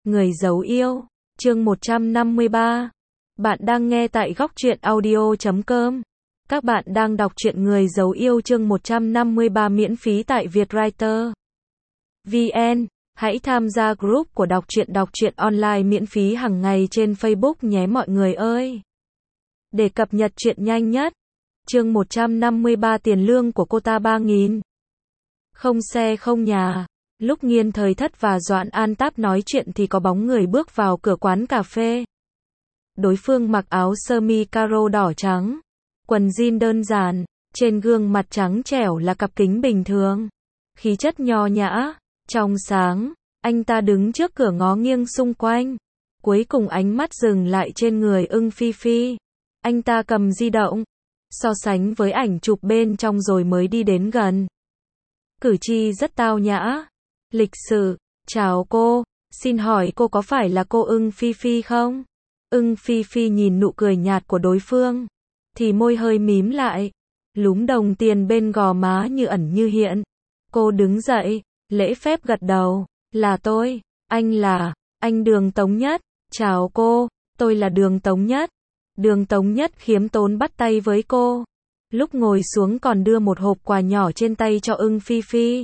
Người giấu yêu, chương 153. Bạn đang nghe tại góc truyện audio.com. Các bạn đang đọc truyện Người giấu yêu chương 153 miễn phí tại Vietwriter VN. Hãy tham gia group của đọc truyện online miễn phí hàng ngày trên Facebook nhé mọi người ơi. Để cập nhật truyện nhanh nhất. Chương 153 tiền lương của cô ta 3.000. Không xe không nhà. Lúc Nghiên Thời Thất và Doãn An Táp nói chuyện thì có bóng người bước vào cửa quán cà phê. Đối phương mặc áo sơ mi caro đỏ trắng, quần jean đơn giản, trên gương mặt trắng trẻo là cặp kính bình thường. Khí chất nho nhã, trong sáng, anh ta đứng trước cửa ngó nghiêng xung quanh. Cuối cùng ánh mắt dừng lại trên người Ưng Phi Phi. Anh ta cầm di động, so sánh với ảnh chụp bên trong rồi mới đi đến gần. Cử chỉ rất tao nhã, lịch sự. Chào cô, xin hỏi cô có phải là cô Ưng Phi Phi không? Ưng Phi Phi nhìn nụ cười nhạt của đối phương, thì môi hơi mím lại, lúm đồng tiền bên gò má như ẩn như hiện. Cô đứng dậy, lễ phép gật đầu, là tôi, anh Đường Tống Nhất. Chào cô, tôi là Đường Tống Nhất. Đường Tống Nhất khiêm tốn bắt tay với cô. Lúc ngồi xuống còn đưa một hộp quà nhỏ trên tay cho Ưng Phi Phi.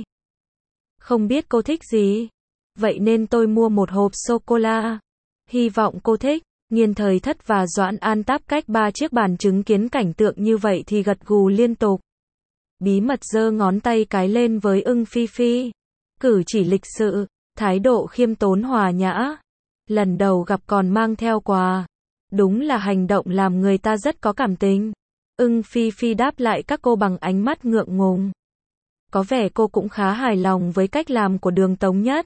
Không biết cô thích gì, vậy nên tôi mua một hộp sô-cô-la. Hy vọng cô thích. Nghiên Thời Thất và Doãn An Táp cách 3 chiếc bàn chứng kiến cảnh tượng như vậy thì gật gù liên tục. Bí mật giơ ngón tay cái lên với Ưng Phi Phi. Cử chỉ lịch sự, thái độ khiêm tốn hòa nhã. Lần đầu gặp còn mang theo quà. Đúng là hành động làm người ta rất có cảm tình. Ưng Phi Phi đáp lại các cô bằng ánh mắt ngượng ngùng. Có vẻ cô cũng khá hài lòng với cách làm của Đường Tống Nhất.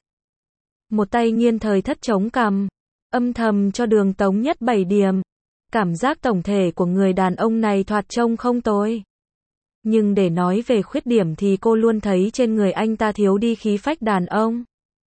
Một tay Nghiên Thời Thất chống cằm, âm thầm cho Đường Tống Nhất 7 điểm. Cảm giác tổng thể của người đàn ông này thoạt trông không tồi. Nhưng để nói về khuyết điểm thì cô luôn thấy trên người anh ta thiếu đi khí phách đàn ông.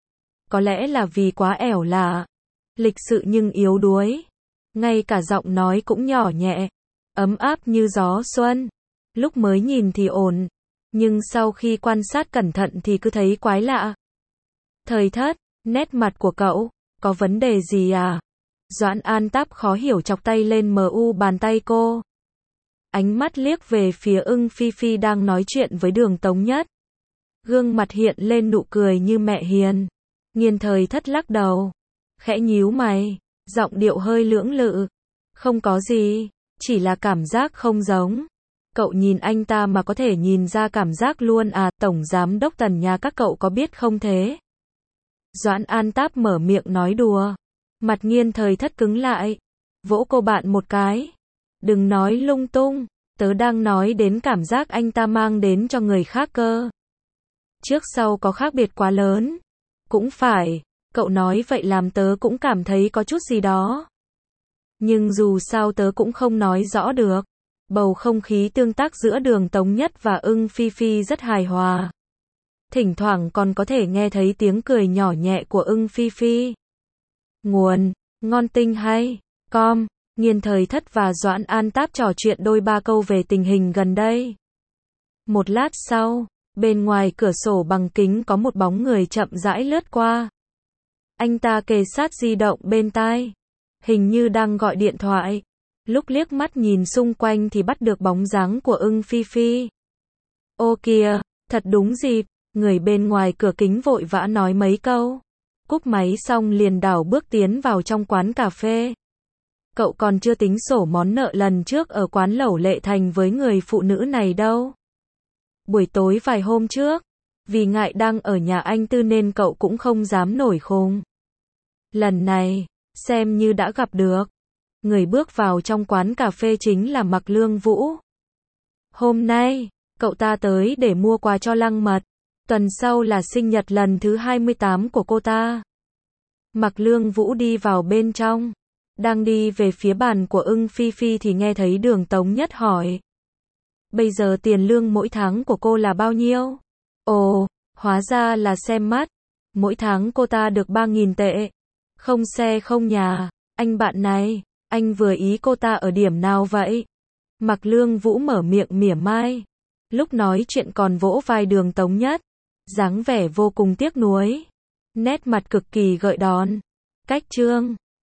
Có lẽ là vì quá ẻo lả, lịch sự nhưng yếu đuối. Ngay cả giọng nói cũng nhỏ nhẹ, ấm áp như gió xuân. Lúc mới nhìn thì ổn, nhưng sau khi quan sát cẩn thận thì cứ thấy quái lạ. Thời Thất, nét mặt của cậu có vấn đề gì à? Doãn An Táp khó hiểu chọc tay lên mu bàn tay cô. Ánh mắt liếc về phía Ưng Phi Phi đang nói chuyện với Đường Tống Nhất. Gương mặt hiện lên nụ cười như mẹ hiền. Nghiên Thời Thất lắc đầu, khẽ nhíu mày, giọng điệu hơi lưỡng lự. Không có gì, chỉ là cảm giác không giống. Cậu nhìn anh ta mà có thể nhìn ra cảm giác luôn à? Tổng giám đốc Tần nhà các cậu có biết không thế? Doãn An Táp mở miệng nói đùa. Mặt Nghiên Thời Thất cứng lại, vỗ cô bạn một cái. Đừng nói lung tung, tớ đang nói đến cảm giác anh ta mang đến cho người khác cơ. Trước sau có khác biệt quá lớn. Cũng phải, cậu nói vậy làm tớ cũng cảm thấy có chút gì đó. Nhưng dù sao tớ cũng không nói rõ được. Bầu không khí tương tác giữa Đường Tống Nhất và Ưng Phi Phi rất hài hòa. Thỉnh thoảng còn có thể nghe thấy tiếng cười nhỏ nhẹ của Ưng Phi Phi. Nguồn, ngon tinh hay, com. Nghiên Thời Thất và Doãn An Táp trò chuyện đôi ba câu về tình hình gần đây. Một lát sau, bên ngoài cửa sổ bằng kính có một bóng người chậm rãi lướt qua. Anh ta kề sát di động bên tai, hình như đang gọi điện thoại. Lúc liếc mắt nhìn xung quanh thì bắt được bóng dáng của Ưng Phi Phi. Ô kìa, thật đúng dịp, người bên ngoài cửa kính vội vã nói mấy câu. Cúp máy xong liền đảo bước tiến vào trong quán cà phê. Cậu còn chưa tính sổ món nợ lần trước ở quán lẩu Lệ Thành với người phụ nữ này đâu. Buổi tối vài hôm trước, vì ngại đang ở nhà anh Tư nên cậu cũng không dám nổi khùng. Lần này, xem như đã gặp được. Người bước vào trong quán cà phê chính là Mạc Lương Vũ. Hôm nay, cậu ta tới để mua quà cho Lăng Mật. Tuần sau là sinh nhật lần thứ 28 của cô ta. Mạc Lương Vũ đi vào bên trong. Đang đi về phía bàn của Ưng Phi Phi thì nghe thấy Đường Tống Nhất hỏi. Bây giờ tiền lương mỗi tháng của cô là bao nhiêu? Ồ, hóa ra là xem mắt. Mỗi tháng cô ta được 3.000 tệ. Không xe không nhà. Anh bạn này, anh vừa ý cô ta ở điểm nào vậy? Mạc Lương Vũ mở miệng mỉa mai. Lúc nói chuyện còn vỗ vai Đường Tống Nhất. Dáng vẻ vô cùng tiếc nuối. Nét mặt cực kỳ gợi đòn. cách chương